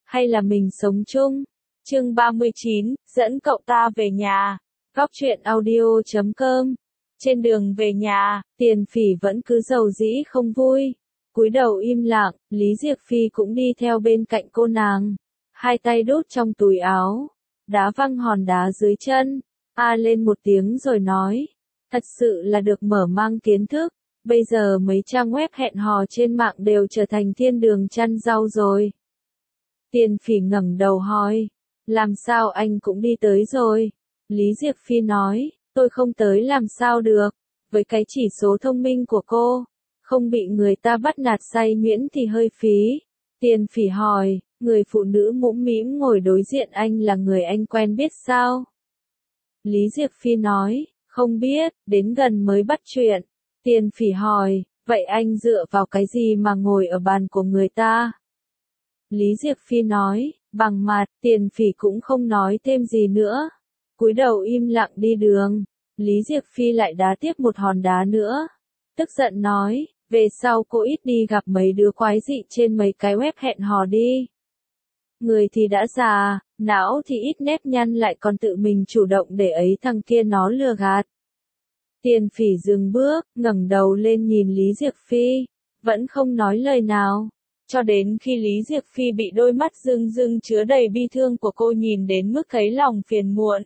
hay là mình sống chung? Chương 39, dẫn cậu ta về nhà. Góc truyện audio.com. Trên đường về nhà, Tiền Phỉ vẫn cứ rầu rĩ không vui. Cúi đầu im lặng, Lý Diệc Phi cũng đi theo bên cạnh cô nàng. Hai tay đút trong túi áo, đá văng hòn đá dưới chân. Lên một tiếng rồi nói. Thật sự là được mở mang kiến thức. Bây giờ mấy trang web hẹn hò trên mạng đều trở thành thiên đường chăn rau rồi. Tiền Phỉ ngẩng đầu hỏi. Làm sao anh cũng đi tới rồi? Lý Diệc Phi nói, tôi không tới làm sao được. Với cái chỉ số thông minh của cô, không bị người ta bắt nạt say nhuyễn thì hơi phí. Tiền Phỉ hỏi, người phụ nữ mũm mĩm ngồi đối diện anh là người anh quen biết sao? Lý Diệc Phi nói, không biết, đến gần mới bắt chuyện. Tiền Phỉ hỏi, vậy anh dựa vào cái gì mà ngồi ở bàn của người ta? Lý Diệc Phi nói, bằng mặt. Tiền Phỉ cũng không nói thêm gì nữa. Cúi đầu im lặng đi đường. Lý Diệc Phi lại đá tiếp một hòn đá nữa. Tức giận nói, về sau cô ít đi gặp mấy đứa quái dị trên mấy cái web hẹn hò đi. Người thì đã già, não thì ít nếp nhăn lại còn tự mình chủ động để ấy thằng kia nó lừa gạt. Tiền Phỉ dừng bước, ngẩng đầu lên nhìn Lý Diệc Phi, vẫn không nói lời nào. Cho đến khi Lý Diệc Phi bị đôi mắt rưng rưng chứa đầy bi thương của cô nhìn đến mức thấy lòng phiền muộn.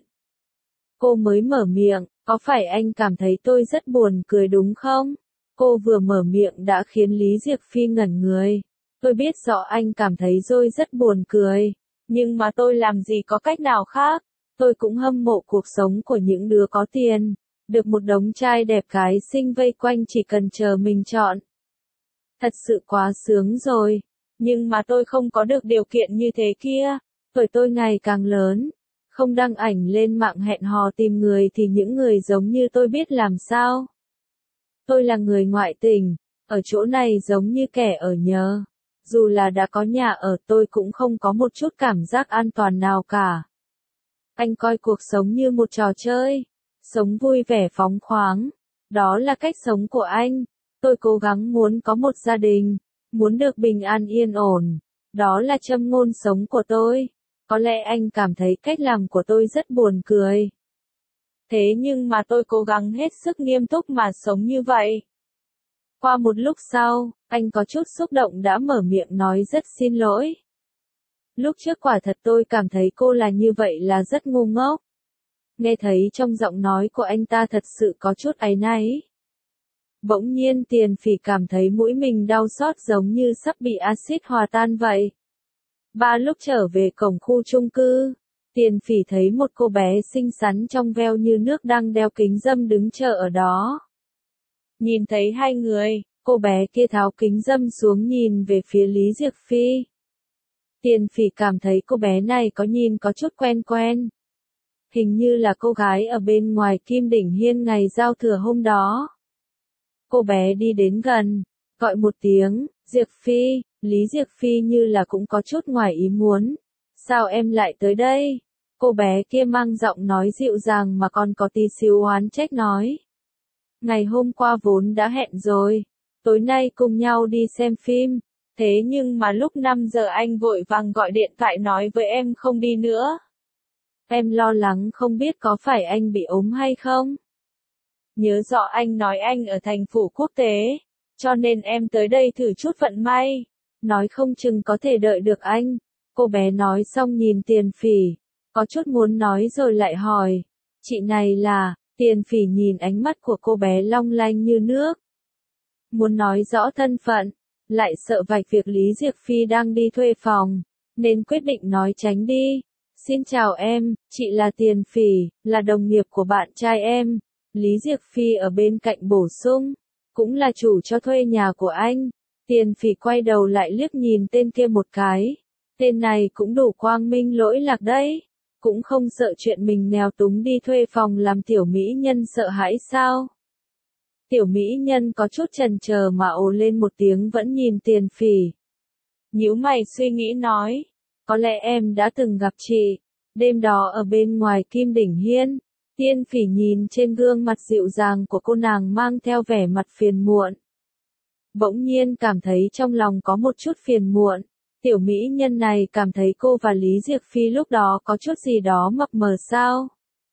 Cô mới mở miệng, có phải anh cảm thấy tôi rất buồn cười đúng không? Cô vừa mở miệng đã khiến Lý Diệc Phi ngẩn người. Tôi biết rõ anh cảm thấy tôi rất buồn cười, nhưng mà tôi làm gì có cách nào khác. Tôi cũng hâm mộ cuộc sống của những đứa có tiền, được một đống trai đẹp gái xinh vây quanh chỉ cần chờ mình chọn. Thật sự quá sướng rồi, nhưng mà tôi không có được điều kiện như thế kia. Tuổi tôi ngày càng lớn, không đăng ảnh lên mạng hẹn hò tìm người thì những người giống như tôi biết làm sao. Tôi là người ngoại tình, ở chỗ này giống như kẻ ở nhờ. Dù là đã có nhà ở tôi cũng không có một chút cảm giác an toàn nào cả. Anh coi cuộc sống như một trò chơi, sống vui vẻ phóng khoáng. Đó là cách sống của anh. Tôi cố gắng muốn có một gia đình, muốn được bình an yên ổn. Đó là châm ngôn sống của tôi. Có lẽ anh cảm thấy cách làm của tôi rất buồn cười. Thế nhưng mà tôi cố gắng hết sức nghiêm túc mà sống như vậy. Qua một lúc sau, anh có chút xúc động đã mở miệng nói rất xin lỗi. Lúc trước quả thật tôi cảm thấy cô là như vậy là rất ngu ngốc. Nghe thấy trong giọng nói của anh ta thật sự có chút áy náy. Bỗng nhiên Tiền Phỉ cảm thấy mũi mình đau xót giống như sắp bị axit hòa tan vậy. Lúc trở về cổng khu chung cư, Tiền Phỉ thấy một cô bé xinh xắn trong veo như nước đang đeo kính râm đứng chờ ở đó. Nhìn thấy hai người, cô bé kia tháo kính râm xuống nhìn về phía Lý Diệc Phi. Tiền Phỉ cảm thấy cô bé này có nhìn có chút quen quen. Hình như là cô gái ở bên ngoài Kim Đỉnh Hiên ngày giao thừa hôm đó. Cô bé đi đến gần, gọi một tiếng, Diệc Phi. Lý Diệc Phi như là cũng có chút ngoài ý muốn. Sao em lại tới đây? Cô bé kia mang giọng nói dịu dàng mà còn có tí xíu oán trách nói. Ngày hôm qua vốn đã hẹn rồi, tối nay cùng nhau đi xem phim. Thế nhưng mà lúc 5 giờ anh vội vàng gọi điện thoại nói với em không đi nữa. Em lo lắng không biết có phải anh bị ốm hay không? Nhớ rõ anh nói anh ở thành phủ quốc tế, cho nên em tới đây thử chút vận may. Nói không chừng có thể đợi được anh. Cô bé nói xong nhìn Tiền Phỉ, có chút muốn nói rồi lại hỏi. Chị này là, Tiền Phỉ nhìn ánh mắt của cô bé long lanh như nước. Muốn nói rõ thân phận, lại sợ vạch việc Lý Diệc Phi đang đi thuê phòng, nên quyết định nói tránh đi. Xin chào em, chị là Tiền Phỉ, là đồng nghiệp của bạn trai em. Lý Diệc Phi ở bên cạnh bổ sung, cũng là chủ cho thuê nhà của anh. Tiền Phỉ quay đầu lại liếc nhìn tên kia một cái. Tên này cũng đủ quang minh lỗi lạc đấy. Cũng không sợ chuyện mình nghèo túng đi thuê phòng làm tiểu mỹ nhân sợ hãi sao? Tiểu mỹ nhân có chút chần chờ mà ồ lên một tiếng vẫn nhìn Tiền Phỉ. Nhíu mày suy nghĩ nói, có lẽ em đã từng gặp chị, đêm đó ở bên ngoài Kim Đỉnh Hiên. Tiền Phỉ nhìn trên gương mặt dịu dàng của cô nàng mang theo vẻ mặt phiền muộn. Bỗng nhiên cảm thấy trong lòng có một chút phiền muộn. Tiểu mỹ nhân này cảm thấy cô và Lý Diệc Phi lúc đó có chút gì đó mập mờ sao?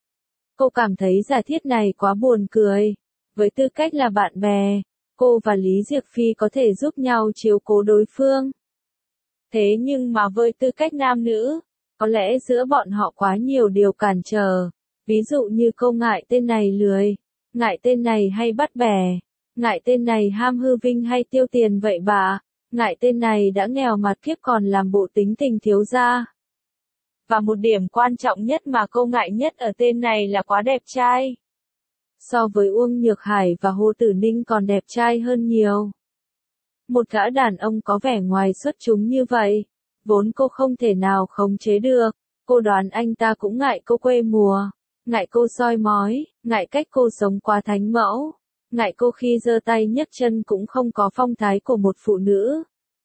Cô cảm thấy giả thiết này quá buồn cười. Với tư cách là bạn bè, cô và Lý Diệc Phi có thể giúp nhau chiếu cố đối phương. Thế nhưng mà với tư cách nam nữ, có lẽ giữa bọn họ quá nhiều điều cản trở. Ví dụ như cô ngại tên này lười, ngại tên này hay bắt bẻ, ngại tên này ham hư vinh hay tiêu tiền vậy bà, ngại tên này đã nghèo mặt kiếp còn làm bộ tính tình thiếu gia. Và một điểm quan trọng nhất mà cô ngại nhất ở tên này là quá đẹp trai. So với Uông Nhược Hải và Hồ Tử Ninh còn đẹp trai hơn nhiều. Một gã đàn ông có vẻ ngoài xuất chúng như vậy, vốn cô không thể nào khống chế được. Cô đoán anh ta cũng ngại cô quê mùa, ngại cô soi mói, ngại cách cô sống quá thánh mẫu, ngại cô khi giơ tay nhấc chân cũng không có phong thái của một phụ nữ.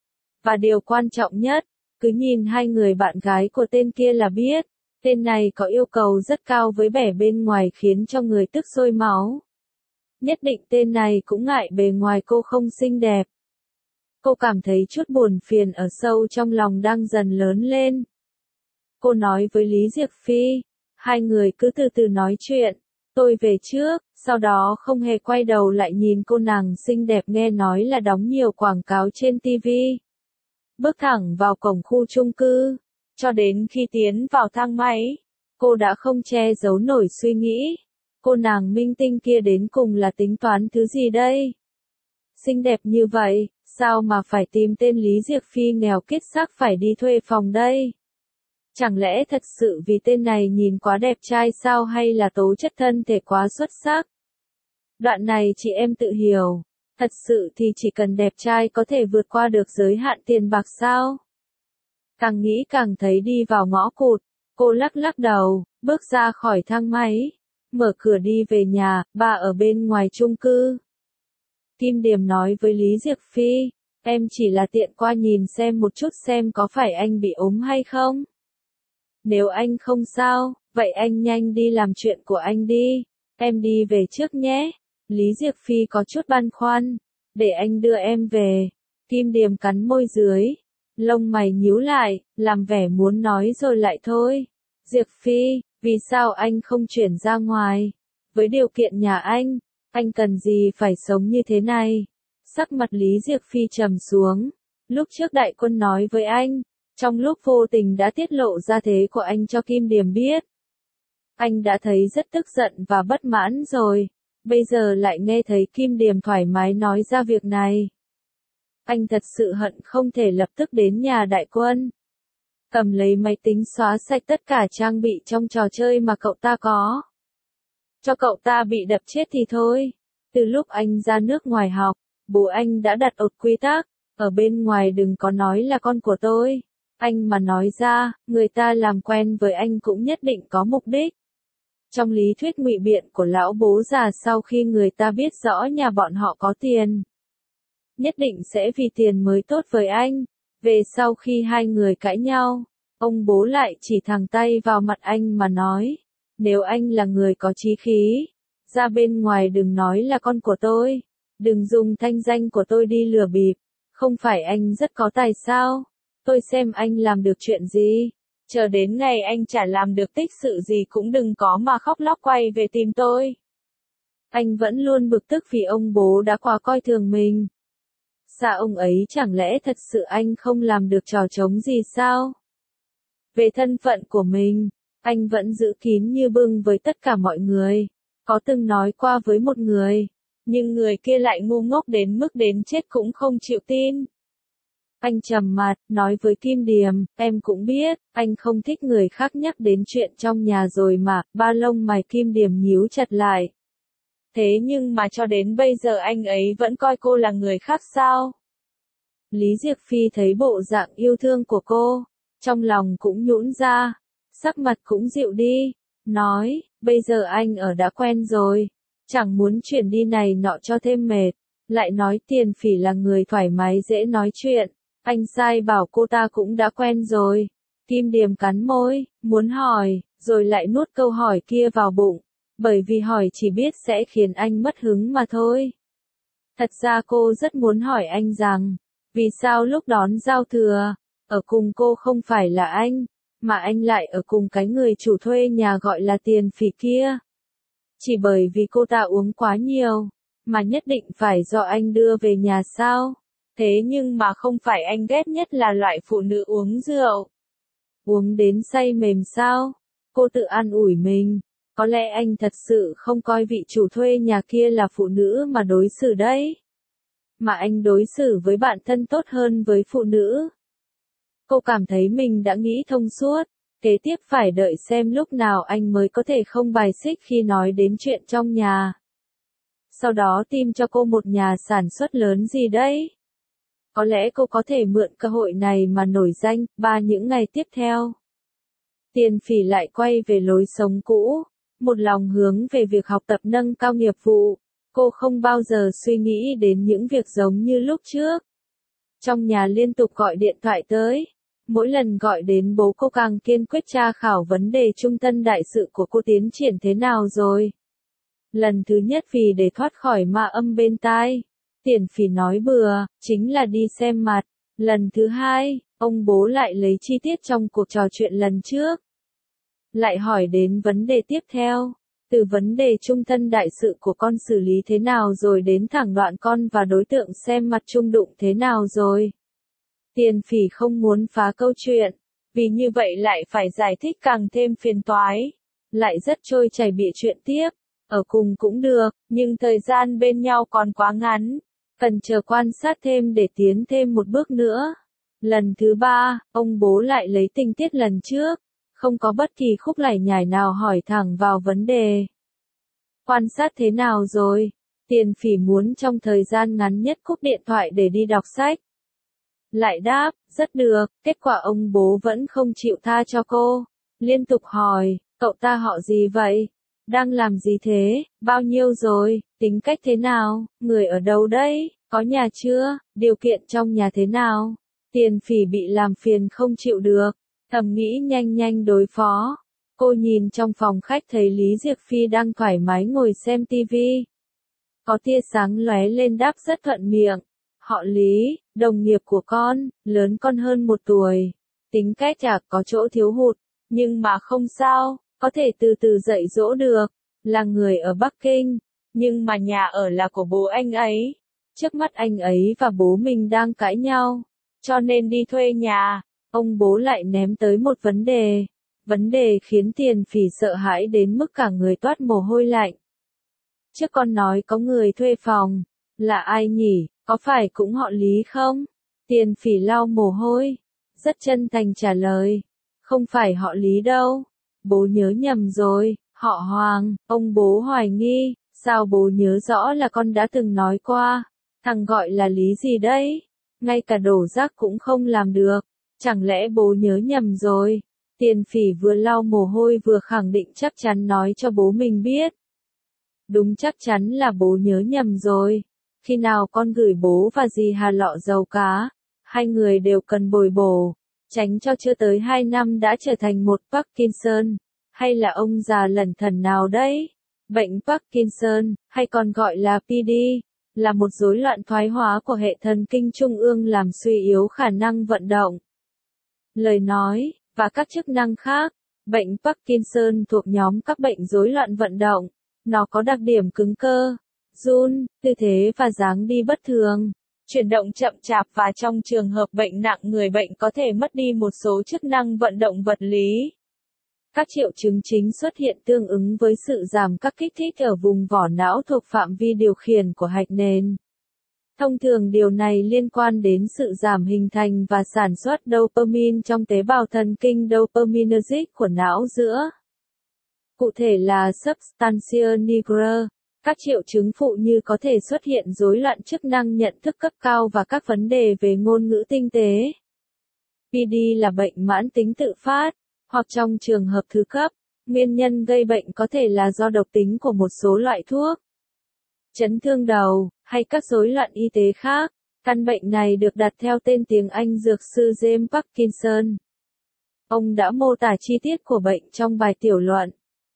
Và điều quan trọng nhất, cứ nhìn hai người bạn gái của tên kia là biết, tên này có yêu cầu rất cao với vẻ bên ngoài khiến cho người tức sôi máu. Nhất định tên này cũng ngại bề ngoài cô không xinh đẹp. Cô cảm thấy chút buồn phiền ở sâu trong lòng đang dần lớn lên. Cô nói với Lý Diệc Phi, hai người cứ từ từ nói chuyện, tôi về trước, sau đó không hề quay đầu lại nhìn cô nàng xinh đẹp nghe nói là đóng nhiều quảng cáo trên TV. Bước thẳng vào cổng khu chung cư, cho đến khi tiến vào thang máy, cô đã không che giấu nổi suy nghĩ, cô nàng minh tinh kia đến cùng là tính toán thứ gì đây? Xinh đẹp như vậy, sao mà phải tìm tên Lý Diệc Phi nghèo kiết xác phải đi thuê phòng đây? Chẳng lẽ thật sự vì tên này nhìn quá đẹp trai sao hay là tố chất thân thể quá xuất sắc? Đoạn này chị em tự hiểu, thật sự thì chỉ cần đẹp trai có thể vượt qua được giới hạn tiền bạc sao? Càng nghĩ càng thấy đi vào ngõ cụt, cô lắc lắc đầu, bước ra khỏi thang máy, mở cửa đi về nhà, bà ở bên ngoài chung cư. Kim Điềm nói với Lý Diệc Phi, em chỉ là tiện qua nhìn xem một chút xem có phải anh bị ốm hay không. Nếu anh không sao, vậy anh nhanh đi làm chuyện của anh đi, em đi về trước nhé. Lý Diệc Phi có chút băn khoăn, để anh đưa em về. Kim Điềm cắn môi dưới, lông mày nhíu lại, làm vẻ muốn nói rồi lại thôi. Diệc Phi, vì sao anh không chuyển ra ngoài? Với điều kiện nhà anh cần gì phải sống như thế này? Sắc mặt Lý Diệc Phi trầm xuống. Lúc trước đại quân nói với anh, trong lúc vô tình đã tiết lộ ra thế của anh cho Kim Điềm biết. Anh đã thấy rất tức giận và bất mãn rồi, bây giờ lại nghe thấy Kim Điềm thoải mái nói ra việc này. Anh thật sự hận không thể lập tức đến nhà đại quân, cầm lấy máy tính xóa sạch tất cả trang bị trong trò chơi mà cậu ta có. Cho cậu ta bị đập chết thì thôi. Từ lúc anh ra nước ngoài học, bố anh đã đặt ột quy tắc, ở bên ngoài đừng có nói là con của tôi. Anh mà nói ra, người ta làm quen với anh cũng nhất định có mục đích. Trong lý thuyết ngụy biện của lão bố già sau khi người ta biết rõ nhà bọn họ có tiền, nhất định sẽ vì tiền mới tốt với anh. Về sau khi hai người cãi nhau, ông bố lại chỉ thẳng tay vào mặt anh mà nói, nếu anh là người có chí khí, ra bên ngoài đừng nói là con của tôi, đừng dùng thanh danh của tôi đi lừa bịp, không phải anh rất có tài sao, tôi xem anh làm được chuyện gì, chờ đến ngày anh chả làm được tích sự gì cũng đừng có mà khóc lóc quay về tìm tôi. Anh vẫn luôn bực tức vì ông bố đã quá coi thường mình. Xa ông ấy chẳng lẽ thật sự anh không làm được trò trống gì sao? Về thân phận của mình, anh vẫn giữ kín như bưng với tất cả mọi người. Có từng nói qua với một người, nhưng người kia lại ngu ngốc đến mức đến chết cũng không chịu tin. Anh trầm mặt, nói với Kim Điềm, em cũng biết, anh không thích người khác nhắc đến chuyện trong nhà rồi mà, ba lông mày Kim Điềm nhíu chặt lại. Thế nhưng mà cho đến bây giờ anh ấy vẫn coi cô là người khác sao? Lý Diệc Phi thấy bộ dạng yêu thương của cô, trong lòng cũng nhũn ra, sắc mặt cũng dịu đi, nói, bây giờ anh ở đã quen rồi, chẳng muốn chuyển đi này nọ cho thêm mệt, lại nói Tiền Phỉ là người thoải mái dễ nói chuyện, anh sai bảo cô ta cũng đã quen rồi. Kim Điềm cắn môi, muốn hỏi, rồi lại nuốt câu hỏi kia vào bụng, bởi vì hỏi chỉ biết sẽ khiến anh mất hứng mà thôi. Thật ra cô rất muốn hỏi anh rằng, vì sao lúc đón giao thừa, ở cùng cô không phải là anh, mà anh lại ở cùng cái người chủ thuê nhà gọi là Tiền Phỉ kia. Chỉ bởi vì cô ta uống quá nhiều, mà nhất định phải do anh đưa về nhà sao? Thế nhưng mà không phải anh ghét nhất là loại phụ nữ uống rượu. Uống đến say mềm sao? Cô tự an ủi mình. Có lẽ anh thật sự không coi vị chủ thuê nhà kia là phụ nữ mà đối xử đấy. Mà anh đối xử với bạn thân tốt hơn với phụ nữ. Cô cảm thấy mình đã nghĩ thông suốt. Kế tiếp phải đợi xem lúc nào anh mới có thể không bài xích khi nói đến chuyện trong nhà. Sau đó tìm cho cô một nhà sản xuất lớn gì đấy. Có lẽ cô có thể mượn cơ hội này mà nổi danh. Những ngày tiếp theo, Tiền Phỉ lại quay về lối sống cũ, một lòng hướng về việc học tập nâng cao nghiệp vụ. Cô không bao giờ suy nghĩ đến những việc giống như lúc trước. Trong nhà liên tục gọi điện thoại tới. Mỗi lần gọi đến bố cô càng kiên quyết tra khảo vấn đề trung thân đại sự của cô tiến triển thế nào rồi. Lần thứ nhất vì để thoát khỏi ma âm bên tai, Tiền Phỉ nói bừa, chính là đi xem mặt. Lần thứ hai, ông bố lại lấy chi tiết trong cuộc trò chuyện lần trước. Lại hỏi đến vấn đề tiếp theo, từ vấn đề trung thân đại sự của con xử lý thế nào rồi đến thẳng đoạn con và đối tượng xem mặt chung đụng thế nào rồi. Tiền Phỉ không muốn phá câu chuyện, vì như vậy lại phải giải thích càng thêm phiền toái. Lại rất trôi chảy bịa chuyện tiếp, ở cùng cũng được, nhưng thời gian bên nhau còn quá ngắn, cần chờ quan sát thêm để tiến thêm một bước nữa. Lần thứ ba, ông bố lại lấy tình tiết lần trước, không có bất kỳ khúc lải nhải nào hỏi thẳng vào vấn đề. Quan sát thế nào rồi? Tiền Phỉ muốn trong thời gian ngắn nhất cúp điện thoại để đi đọc sách. Lại đáp, rất được, kết quả ông bố vẫn không chịu tha cho cô. Liên tục hỏi, cậu ta họ gì vậy? Đang làm gì thế? Bao nhiêu rồi? Tính cách thế nào? Người ở đâu đấy? Có nhà chưa? Điều kiện trong nhà thế nào? Tiền Phỉ bị làm phiền không chịu được, thầm nghĩ nhanh nhanh đối phó. Cô nhìn trong phòng khách thấy Lý Diệc Phi đang thoải mái ngồi xem tivi. Có tia sáng lóe lên đáp rất thuận miệng. Họ Lý, đồng nghiệp của con, lớn con hơn 1 tuổi. Tính cách chả có chỗ thiếu hụt, nhưng mà không sao, có thể từ từ dạy dỗ được. Là người ở Bắc Kinh, nhưng mà nhà ở là của bố anh ấy. Trước mắt anh ấy và bố mình đang cãi nhau, cho nên đi thuê nhà. Ông bố lại ném tới một vấn đề khiến Tiền Phỉ sợ hãi đến mức cả người toát mồ hôi lạnh. Trước con nói có người thuê phòng, là ai nhỉ, có phải cũng họ Lý không? Tiền Phỉ lau mồ hôi, rất chân thành trả lời, không phải họ Lý đâu, bố nhớ nhầm rồi, họ Hoàng. Ông bố hoài nghi, sao bố nhớ rõ là con đã từng nói qua, thằng gọi là Lý gì đấy, ngay cả đổ rác cũng không làm được, chẳng lẽ bố nhớ nhầm rồi? Tiền Phỉ vừa lau mồ hôi vừa khẳng định chắc chắn nói cho bố mình biết. Đúng, chắc chắn là bố nhớ nhầm rồi. Khi nào con gửi bố và dì Hà lọ dầu cá, 2 người đều cần bồi bổ, tránh cho chưa tới 2 năm đã trở thành một Parkinson, hay là ông già lẩn thẩn nào đấy. Bệnh Parkinson, hay còn gọi là PD, là một rối loạn thoái hóa của hệ thần kinh trung ương làm suy yếu khả năng vận động, lời nói, và các chức năng khác. Bệnh Parkinson thuộc nhóm các bệnh rối loạn vận động. Nó có đặc điểm cứng cơ, run, tư thế và dáng đi bất thường, chuyển động chậm chạp và trong trường hợp bệnh nặng người bệnh có thể mất đi một số chức năng vận động vật lý. Các triệu chứng chính xuất hiện tương ứng với sự giảm các kích thích ở vùng vỏ não thuộc phạm vi điều khiển của hạch nền. Thông thường điều này liên quan đến sự giảm hình thành và sản xuất dopamine trong tế bào thần kinh dopaminergic của não giữa. Cụ thể là substantia nigra. Các triệu chứng phụ như có thể xuất hiện rối loạn chức năng nhận thức cấp cao và các vấn đề về ngôn ngữ tinh tế. PD là bệnh mãn tính tự phát, hoặc trong trường hợp thứ cấp, nguyên nhân gây bệnh có thể là do độc tính của một số loại thuốc, chấn thương đầu, hay các rối loạn y tế khác. Căn bệnh này được đặt theo tên tiếng Anh dược sư James Parkinson. Ông đã mô tả chi tiết của bệnh trong bài tiểu luận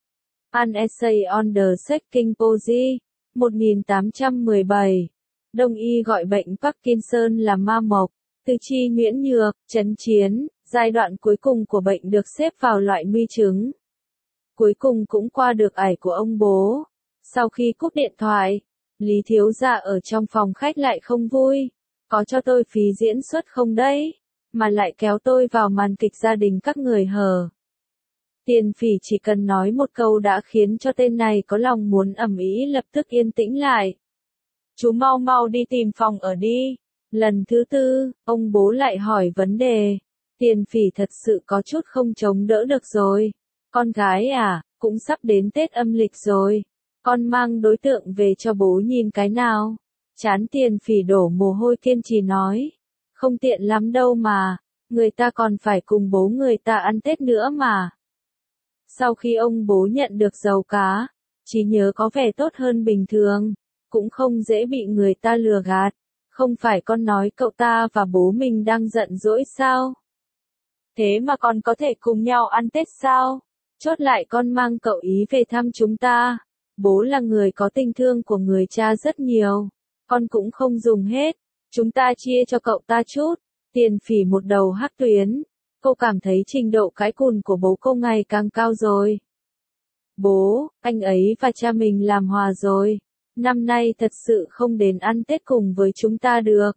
An Essay on the Shaking Pose, 1817. Đông y gọi bệnh Parkinson là ma mộc, Tư chi nhuyễn nhược, chấn chiến, giai đoạn cuối cùng của bệnh được xếp vào loại nguy chứng. Cuối cùng cũng qua được ải của ông bố. Sau khi cúp điện thoại, Lý thiếu gia ở trong phòng khách lại không vui. Có cho tôi phí diễn xuất không đấy? Mà lại kéo tôi vào màn kịch gia đình các người hờ. Tiền Phỉ chỉ cần nói một câu đã khiến cho tên này có lòng muốn ầm ĩ lập tức yên tĩnh lại. Chú mau mau đi tìm phòng ở đi. Lần thứ tư, ông bố lại hỏi vấn đề. Tiền Phỉ thật sự có chút không chống đỡ được rồi. Con gái à, cũng sắp đến Tết âm lịch rồi. Con mang đối tượng về cho bố nhìn cái nào. Chán Tiền Phỉ đổ mồ hôi kiên trì nói. Không tiện lắm đâu mà. Người ta còn phải cùng bố người ta ăn Tết nữa mà. Sau khi ông bố nhận được dầu cá, trí nhớ có vẻ tốt hơn bình thường. Cũng không dễ bị người ta lừa gạt. Không phải con nói cậu ta và bố mình đang giận dỗi sao? Thế mà con có thể cùng nhau ăn Tết sao? Chốt lại con mang cậu ý về thăm chúng ta. Bố là người có tình thương của người cha rất nhiều. Con cũng không dùng hết. Chúng ta chia cho cậu ta chút. Tiền Phỉ một đầu hắc tuyến. Cô cảm thấy trình độ cãi cùn của bố cô ngày càng cao rồi. Bố, anh ấy và cha mình làm hòa rồi. Năm nay thật sự không đến ăn Tết cùng với chúng ta được.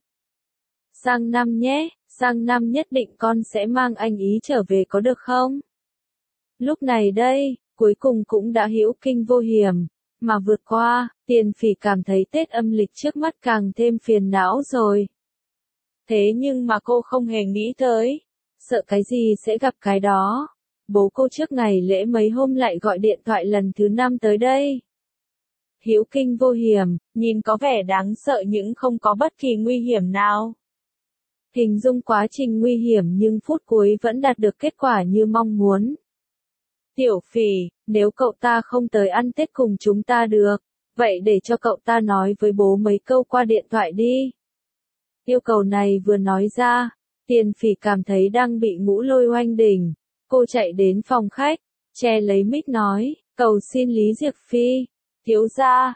Sang năm nhé, sang năm nhất định con sẽ mang anh ý trở về có được không? Lúc này đây, cuối cùng cũng đã hữu kinh vô hiểm, mà vượt qua, Tiền Phỉ cảm thấy Tết âm lịch trước mắt càng thêm phiền não rồi. Thế nhưng mà cô không hề nghĩ tới, sợ cái gì sẽ gặp cái đó. Bố cô trước ngày lễ mấy hôm lại gọi điện thoại lần thứ 5 tới đây. Hữu kinh vô hiểm, nhìn có vẻ đáng sợ nhưng không có bất kỳ nguy hiểm nào. Hình dung quá trình nguy hiểm nhưng phút cuối vẫn đạt được kết quả như mong muốn. Tiểu Phỉ, nếu cậu ta không tới ăn Tết cùng chúng ta được, vậy để cho cậu ta nói với bố mấy câu qua điện thoại đi. Yêu cầu này vừa nói ra, Tiền Phỉ cảm thấy đang bị ngũ lôi oanh đỉnh. Cô chạy đến phòng khách, che lấy mic nói, cầu xin Lý Diệc Phi, thiếu gia,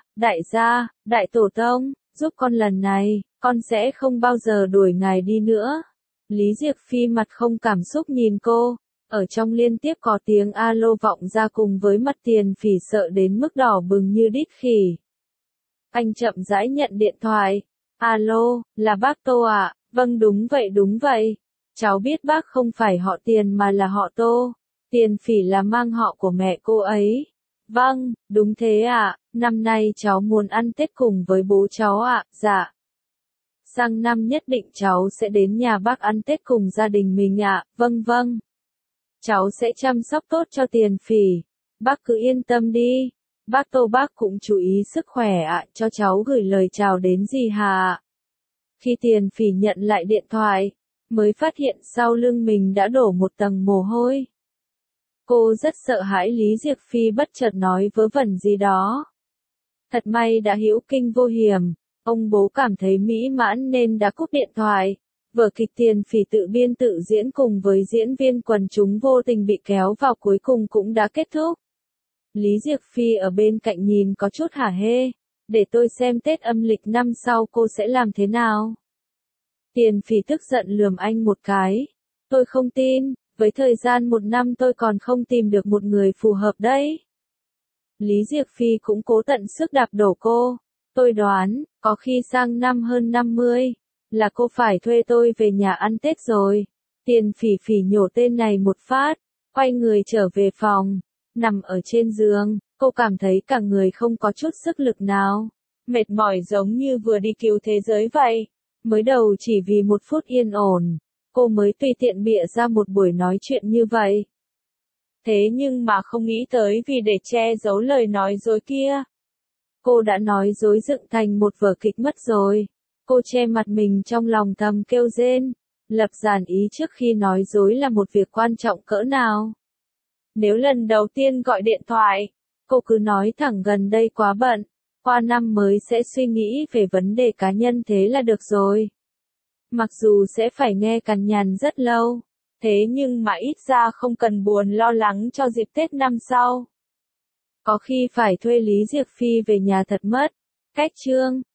đại tổ tông, giúp con lần này, con sẽ không bao giờ đuổi ngài đi nữa. Lý Diệc Phi mặt không cảm xúc nhìn cô, ở trong liên tiếp có tiếng alo vọng ra cùng với mặt Tiền Phỉ sợ đến mức đỏ bừng như đít khỉ. Anh chậm rãi nhận điện thoại. Alo, là bác Tô ạ? Vâng đúng vậy. Cháu biết bác không phải họ Tiền mà là họ Tô. Tiền Phỉ là mang họ của mẹ cô ấy. Vâng, đúng thế ạ, năm nay cháu muốn ăn Tết cùng với bố cháu ạ, dạ. Sang năm nhất định cháu sẽ đến nhà bác ăn Tết cùng gia đình mình ạ, vâng. Cháu sẽ chăm sóc tốt cho Tiền Phỉ. Bác cứ yên tâm đi. Bác Tô bác cũng chú ý sức khỏe ạ, cho cháu gửi lời chào đến dì Hà ạ. Khi Tiền Phỉ nhận lại điện thoại, mới phát hiện sau lưng mình đã đổ một tầng mồ hôi. Cô rất sợ hãi Lý Diệc Phi bất chợt nói vớ vẩn gì đó. Thật may đã hữu kinh vô hiểm, ông bố cảm thấy mỹ mãn nên đã cúp điện thoại. Vở kịch Tiền Phỉ tự biên tự diễn cùng với diễn viên quần chúng vô tình bị kéo vào cuối cùng cũng đã kết thúc. Lý Diệc Phi ở bên cạnh nhìn có chút hả hê, để tôi xem Tết âm lịch năm sau cô sẽ làm thế nào. Tiền Phỉ tức giận lườm anh một cái. Tôi không tin, với thời gian 1 năm tôi còn không tìm được một người phù hợp đấy. Lý Diệc Phi cũng cố tận sức đạp đổ cô. Tôi đoán, có khi sang năm hơn 50, là cô phải thuê tôi về nhà ăn Tết rồi. Tiền Phỉ Phỉ nhổ tên này một phát, quay người trở về phòng, nằm ở trên giường, cô cảm thấy cả người không có chút sức lực nào. Mệt mỏi giống như vừa đi cứu thế giới vậy. Mới đầu chỉ vì 1 phút yên ổn, cô mới tùy tiện bịa ra một buổi nói chuyện như vậy. Thế nhưng mà không nghĩ tới vì để che giấu lời nói dối kia. Cô đã nói dối dựng thành một vở kịch mất rồi. Cô che mặt mình trong lòng thầm kêu rên. Lập dàn ý trước khi nói dối là một việc quan trọng cỡ nào. Nếu lần đầu tiên gọi điện thoại, cô cứ nói thẳng gần đây quá bận. Qua năm mới sẽ suy nghĩ về vấn đề cá nhân thế là được rồi. Mặc dù sẽ phải nghe cằn nhằn rất lâu, thế nhưng mà ít ra không cần buồn lo lắng cho dịp Tết năm sau. Có khi phải thuê Lý Diệc Phi về nhà thật mất. Cách chương